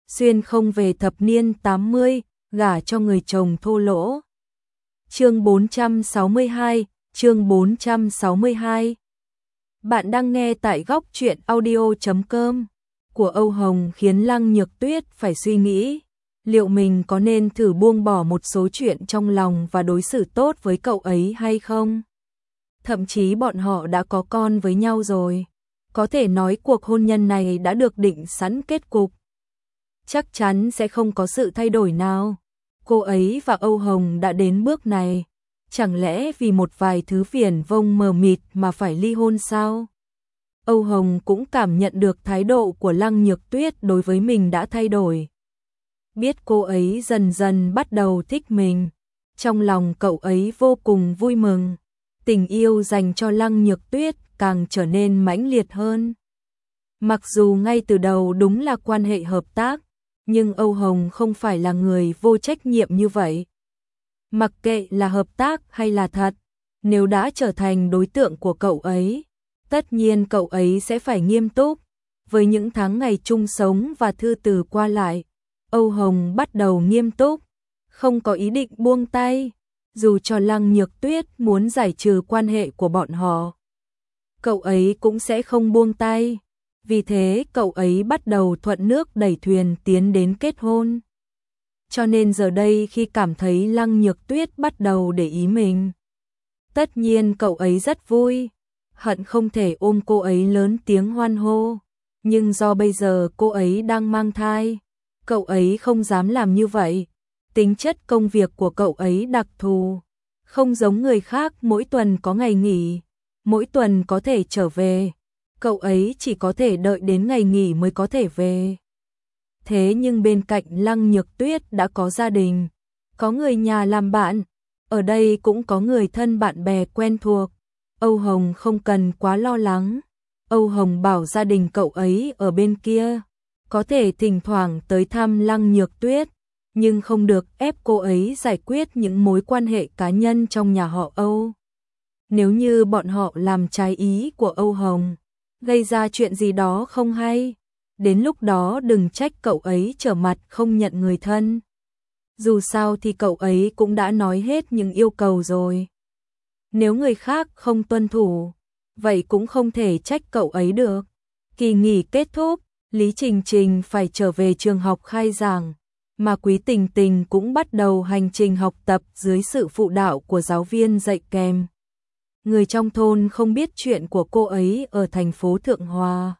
xuyên không về thập niên 80, gả cho người chồng thô lỗ. Chương 462, chương 462. Bạn đang nghe tại góc truyện audio.com của Âu Hồng khiến Lăng Nhược Tuyết phải suy nghĩ, liệu mình có nên thử buông bỏ một số chuyện trong lòng và đối xử tốt với cậu ấy hay không? Thậm chí bọn họ đã có con với nhau rồi, có thể nói cuộc hôn nhân này đã được định sẵn kết cục. Chắc chắn sẽ không có sự thay đổi nào. Cô ấy và Âu Hồng đã đến bước này, chẳng lẽ vì một vài thứ viển vông mờ mịt mà phải ly hôn sao? Âu Hồng cũng cảm nhận được thái độ của Lăng Nhược Tuyết đối với mình đã thay đổi. Biết cô ấy dần dần bắt đầu thích mình, trong lòng cậu ấy vô cùng vui mừng. Tình yêu dành cho Lăng Nhược Tuyết càng trở nên mãnh liệt hơn. Mặc dù ngay từ đầu đúng là quan hệ hợp tác, nhưng Âu Hồng không phải là người vô trách nhiệm như vậy. Mặc kệ là hợp tác hay là thật, nếu đã trở thành đối tượng của cậu ấy, tất nhiên cậu ấy sẽ phải nghiêm túc. Với những tháng ngày chung sống và thư từ qua lại, Âu Hồng bắt đầu nghiêm túc, không có ý định buông tay, dù cho Lăng Nhược Tuyết muốn giải trừ quan hệ của bọn họ. Cậu ấy cũng sẽ không buông tay, vì thế cậu ấy bắt đầu thuận nước đẩy thuyền tiến đến kết hôn. Cho nên giờ đây khi cảm thấy Lăng Nhược Tuyết bắt đầu để ý mình, tất nhiên cậu ấy rất vui, hận không thể ôm cô ấy lớn tiếng hoan hô. Nhưng do bây giờ cô ấy đang mang thai, cậu ấy không dám làm như vậy. Tính chất công việc của cậu ấy đặc thù, không giống người khác mỗi tuần có ngày nghỉ, mỗi tuần có thể trở về. Cậu ấy chỉ có thể đợi đến ngày nghỉ mới có thể về. Thế nhưng bên cạnh Lăng Nhược Tuyết đã có gia đình, có người nhà làm bạn, ở đây cũng có người thân bạn bè quen thuộc. Âu Hồng không cần quá lo lắng. Âu Hồng bảo gia đình cậu ấy ở bên kia, có thể thỉnh thoảng tới thăm Lăng Nhược Tuyết, nhưng không được ép cô ấy giải quyết những mối quan hệ cá nhân trong nhà họ Âu. Nếu như bọn họ làm trái ý của Âu Hồng, gây ra chuyện gì đó không hay, đến lúc đó đừng trách cậu ấy trở mặt không nhận người thân. Dù sao thì cậu ấy cũng đã nói hết những yêu cầu rồi. Nếu người khác không tuân thủ, vậy cũng không thể trách cậu ấy được. Kỳ nghỉ kết thúc, Lý Trình Trình phải trở về trường học khai giảng, mà Quý Tình Tình cũng bắt đầu hành trình học tập dưới sự phụ đạo của giáo viên dạy kèm. Người trong thôn không biết chuyện của cô ấy ở thành phố Thượng Hòa,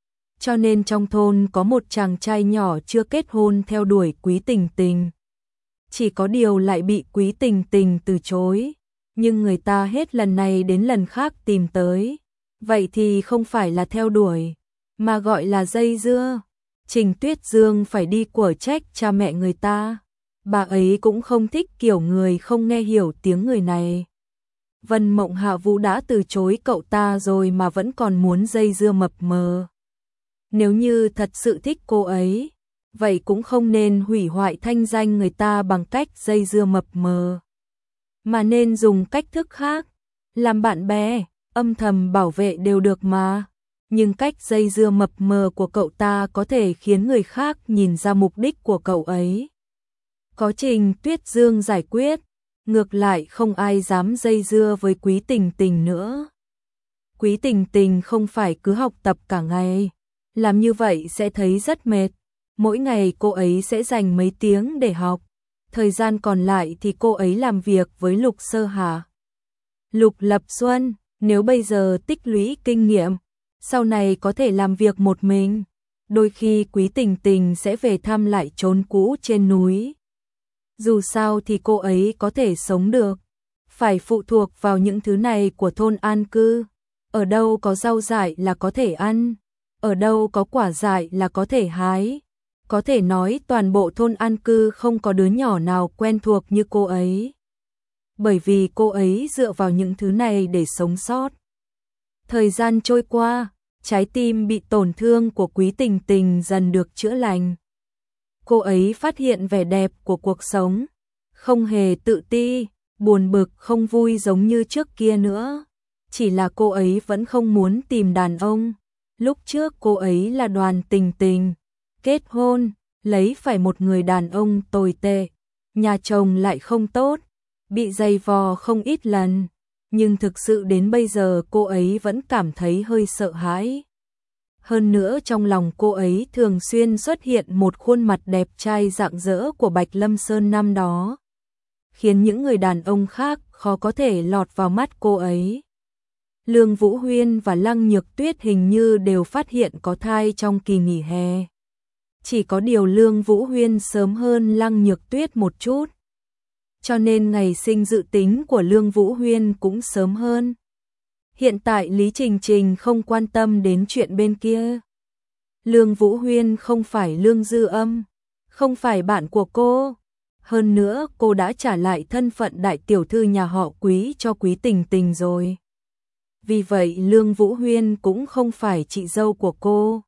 cho nên trong thôn có một chàng trai nhỏ chưa kết hôn theo đuổi Quý Tình Tình. Chỉ có điều lại bị Quý Tình Tình từ chối, nhưng người ta hết lần này đến lần khác tìm tới. Vậy thì không phải là theo đuổi, mà gọi là dây dưa. Trình Tuyết Dương phải đi quở trách cha mẹ người ta. Bà ấy cũng không thích kiểu người không nghe hiểu tiếng người này. Vân Mộng Hạ Vũ đã từ chối cậu ta rồi mà vẫn còn muốn dây dưa mập mờ. Nếu như thật sự thích cô ấy, vậy cũng không nên hủy hoại thanh danh người ta bằng cách dây dưa mập mờ, mà nên dùng cách thức khác, làm bạn bè, âm thầm bảo vệ đều được mà. Nhưng cách dây dưa mập mờ của cậu ta có thể khiến người khác nhìn ra mục đích của cậu ấy. Có Trình Tuyết Dương giải quyết, ngược lại không ai dám dây dưa với Quý Tình Tình nữa. Quý Tình Tình không phải cứ học tập cả ngày, làm như vậy sẽ thấy rất mệt. Mỗi ngày cô ấy sẽ dành mấy tiếng để học, thời gian còn lại thì cô ấy làm việc với Lục Sơ Hà, Lục Lập Xuân. Nếu bây giờ tích lũy kinh nghiệm, sau này có thể làm việc một mình. Đôi khi Quý Tình Tình sẽ về thăm lại chốn cũ trên núi. Dù sao thì cô ấy có thể sống được, phải phụ thuộc vào những thứ này của thôn an cư. Ở đâu có rau dại là có thể ăn, ở đâu có quả dại là có thể hái. Có thể nói toàn bộ thôn an cư không có đứa nhỏ nào quen thuộc như cô ấy, bởi vì cô ấy dựa vào những thứ này để sống sót. Thời gian trôi qua, trái tim bị tổn thương của Quý Tình Tình dần được chữa lành. Cô ấy phát hiện vẻ đẹp của cuộc sống, không hề tự ti, buồn bực không vui giống như trước kia nữa. Chỉ là cô ấy vẫn không muốn tìm đàn ông. Lúc trước cô ấy là Đoàn Tình Tình, kết hôn, lấy phải một người đàn ông tồi tệ, nhà chồng lại không tốt, bị dày vò không ít lần, nhưng thực sự đến bây giờ cô ấy vẫn cảm thấy hơi sợ hãi. Hơn nữa trong lòng cô ấy thường xuyên xuất hiện một khuôn mặt đẹp trai rạng rỡ của Bạch Lâm Sơn năm đó, khiến những người đàn ông khác khó có thể lọt vào mắt cô ấy. Lương Vũ Huyên và Lăng Nhược Tuyết hình như đều phát hiện có thai trong kỳ nghỉ hè. Chỉ có điều Lương Vũ Huyên sớm hơn Lăng Nhược Tuyết một chút, cho nên ngày sinh dự tính của Lương Vũ Huyên cũng sớm hơn. Hiện tại Lý Trình Trình không quan tâm đến chuyện bên kia. Lương Vũ Huyên không phải Lương Dư Âm, không phải bạn của cô. Hơn nữa cô đã trả lại thân phận đại tiểu thư nhà họ Quý cho Quý Tình Tình rồi. Vì vậy Lương Vũ Huyên cũng không phải chị dâu của cô.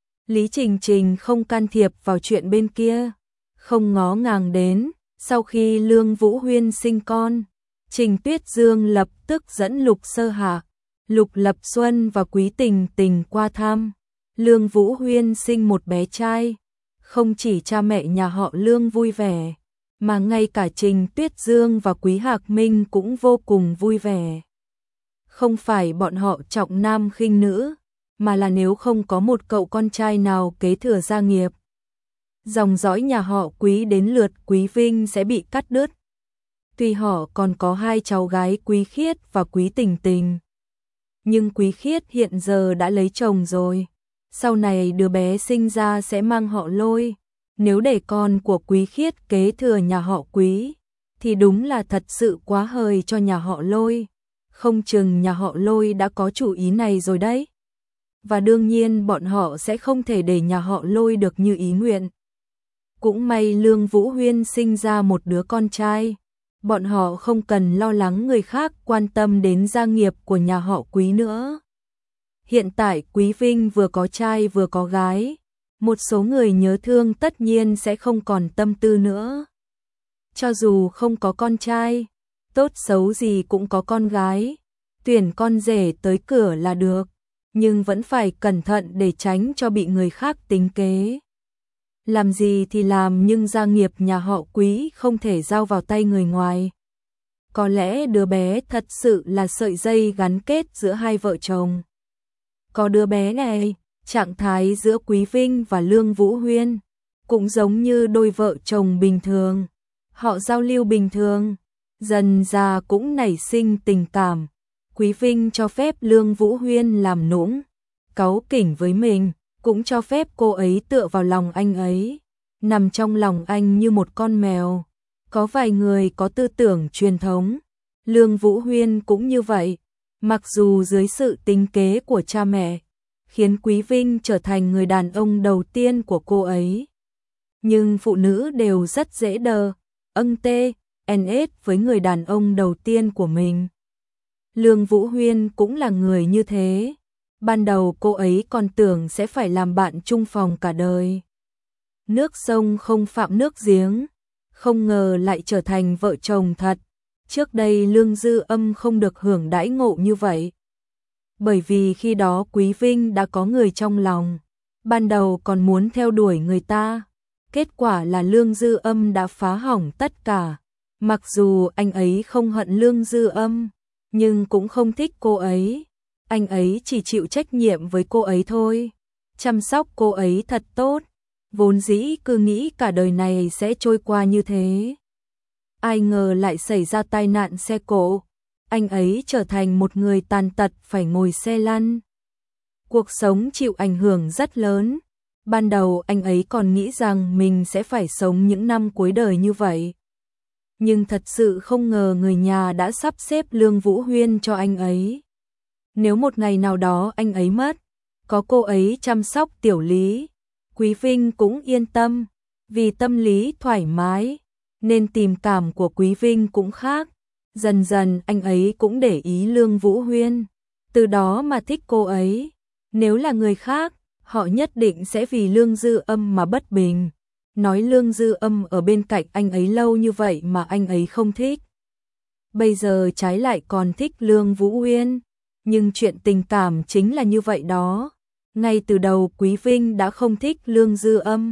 Lý Trình Trình không can thiệp vào chuyện bên kia, không ngó ngàng đến. Sau khi Lương Vũ Huyên sinh con, Trình Tuyết Dương lập tức dẫn Lục Sơ Hạ, Lục Lập Xuân và Quý Tình Tình qua thăm. Lương Vũ Huyên sinh một bé trai, không chỉ cha mẹ nhà họ Lương vui vẻ, mà ngay cả Trình Tuyết Dương và Quý Hạc Minh cũng vô cùng vui vẻ. Không phải bọn họ trọng nam khinh nữ, mà là nếu không có một cậu con trai nào kế thừa gia nghiệp, dòng dõi nhà họ Quý đến lượt Quý Vinh sẽ bị cắt đứt. Tuy họ còn có hai cháu gái Quý Khiết và Quý Tình Tình, nhưng Quý Khiết hiện giờ đã lấy chồng rồi, sau này đứa bé sinh ra sẽ mang họ Lôi. Nếu để con của Quý Khiết kế thừa nhà họ Quý, thì đúng là thật sự quá hời cho nhà họ Lôi. Không chừng nhà họ Lôi đã có chủ ý này rồi đấy. Và đương nhiên bọn họ sẽ không thể để nhà họ Lôi được như ý nguyện. Cũng may Lương Vũ Huyên sinh ra một đứa con trai, bọn họ không cần lo lắng người khác quan tâm đến gia nghiệp của nhà họ Quý nữa. Hiện tại Quý Vinh vừa có trai vừa có gái, một số người nhớ thương tất nhiên sẽ không còn tâm tư nữa. Cho dù không có con trai, tốt xấu gì cũng có con gái, tuyển con rể tới cửa là được, nhưng vẫn phải cẩn thận để tránh cho bị người khác tính kế. Làm gì thì làm nhưng gia nghiệp nhà họ Quý không thể giao vào tay người ngoài. Có lẽ đứa bé thật sự là sợi dây gắn kết giữa hai vợ chồng. Có đứa bé này, trạng thái giữa Quý Vinh và Lương Vũ Huyên cũng giống như đôi vợ chồng bình thường. Họ giao lưu bình thường, dần ra cũng nảy sinh tình cảm. Quý Vinh cho phép Lương Vũ Huyên làm nũng, cáu kỉnh với mình, cũng cho phép cô ấy tựa vào lòng anh ấy, nằm trong lòng anh như một con mèo. Có vài người có tư tưởng truyền thống, Lương Vũ Huyên cũng như vậy, mặc dù dưới sự tính kế của cha mẹ, khiến Quý Vinh trở thành người đàn ông đầu tiên của cô ấy. Nhưng phụ nữ đều rất dễ đờ, NS với người đàn ông đầu tiên của mình. Lương Vũ Huyên cũng là người như thế. Ban đầu cô ấy còn tưởng sẽ phải làm bạn chung phòng cả đời. Nước sông không phạm nước giếng, không ngờ lại trở thành vợ chồng thật. Trước đây Lương Dư Âm không được hưởng đãi ngộ như vậy. Bởi vì khi đó Quý Vinh đã có người trong lòng, ban đầu còn muốn theo đuổi người ta. Kết quả là Lương Dư Âm đã phá hỏng tất cả. Mặc dù anh ấy không hận Lương Dư Âm, nhưng cũng không thích cô ấy. Anh ấy chỉ chịu trách nhiệm với cô ấy thôi, chăm sóc cô ấy thật tốt. Vốn dĩ cứ nghĩ cả đời này sẽ trôi qua như thế. Ai ngờ lại xảy ra tai nạn xe cộ, anh ấy trở thành một người tàn tật phải ngồi xe lăn. Cuộc sống chịu ảnh hưởng rất lớn. Ban đầu anh ấy còn nghĩ rằng mình sẽ phải sống những năm cuối đời như vậy. Nhưng thật sự không ngờ người nhà đã sắp xếp Lương Vũ Huyên cho anh ấy. Nếu một ngày nào đó anh ấy mất, có cô ấy chăm sóc tiểu Lý, Quý Vinh cũng yên tâm, vì tâm lý thoải mái, nên tình cảm của Quý Vinh cũng khác. Dần dần anh ấy cũng để ý Lương Vũ Huyên, từ đó mà thích cô ấy. Nếu là người khác, họ nhất định sẽ vì Lương Dư Âm mà bất bình, nói Lương Dư Âm ở bên cạnh anh ấy lâu như vậy mà anh ấy không thích. Bây giờ trái lại còn thích Lương Vũ Huyên, nhưng chuyện tình cảm chính là như vậy đó. Ngay từ đầu Quý Vinh đã không thích Lương Dư Âm,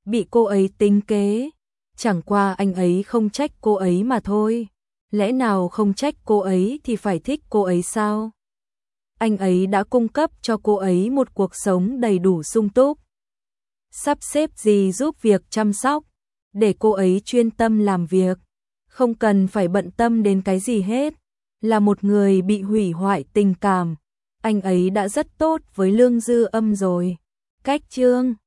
bị cô ấy tính kế. Chẳng qua anh ấy không trách cô ấy mà thôi. Lẽ nào không trách cô ấy thì phải thích cô ấy sao? Anh ấy đã cung cấp cho cô ấy một cuộc sống đầy đủ sung túc. Sắp xếp gì giúp việc chăm sóc, để cô ấy chuyên tâm làm việc, không cần phải bận tâm đến cái gì hết. Là một người bị hủy hoại tình cảm, anh ấy đã rất tốt với Lương Dư Âm rồi. Cách chương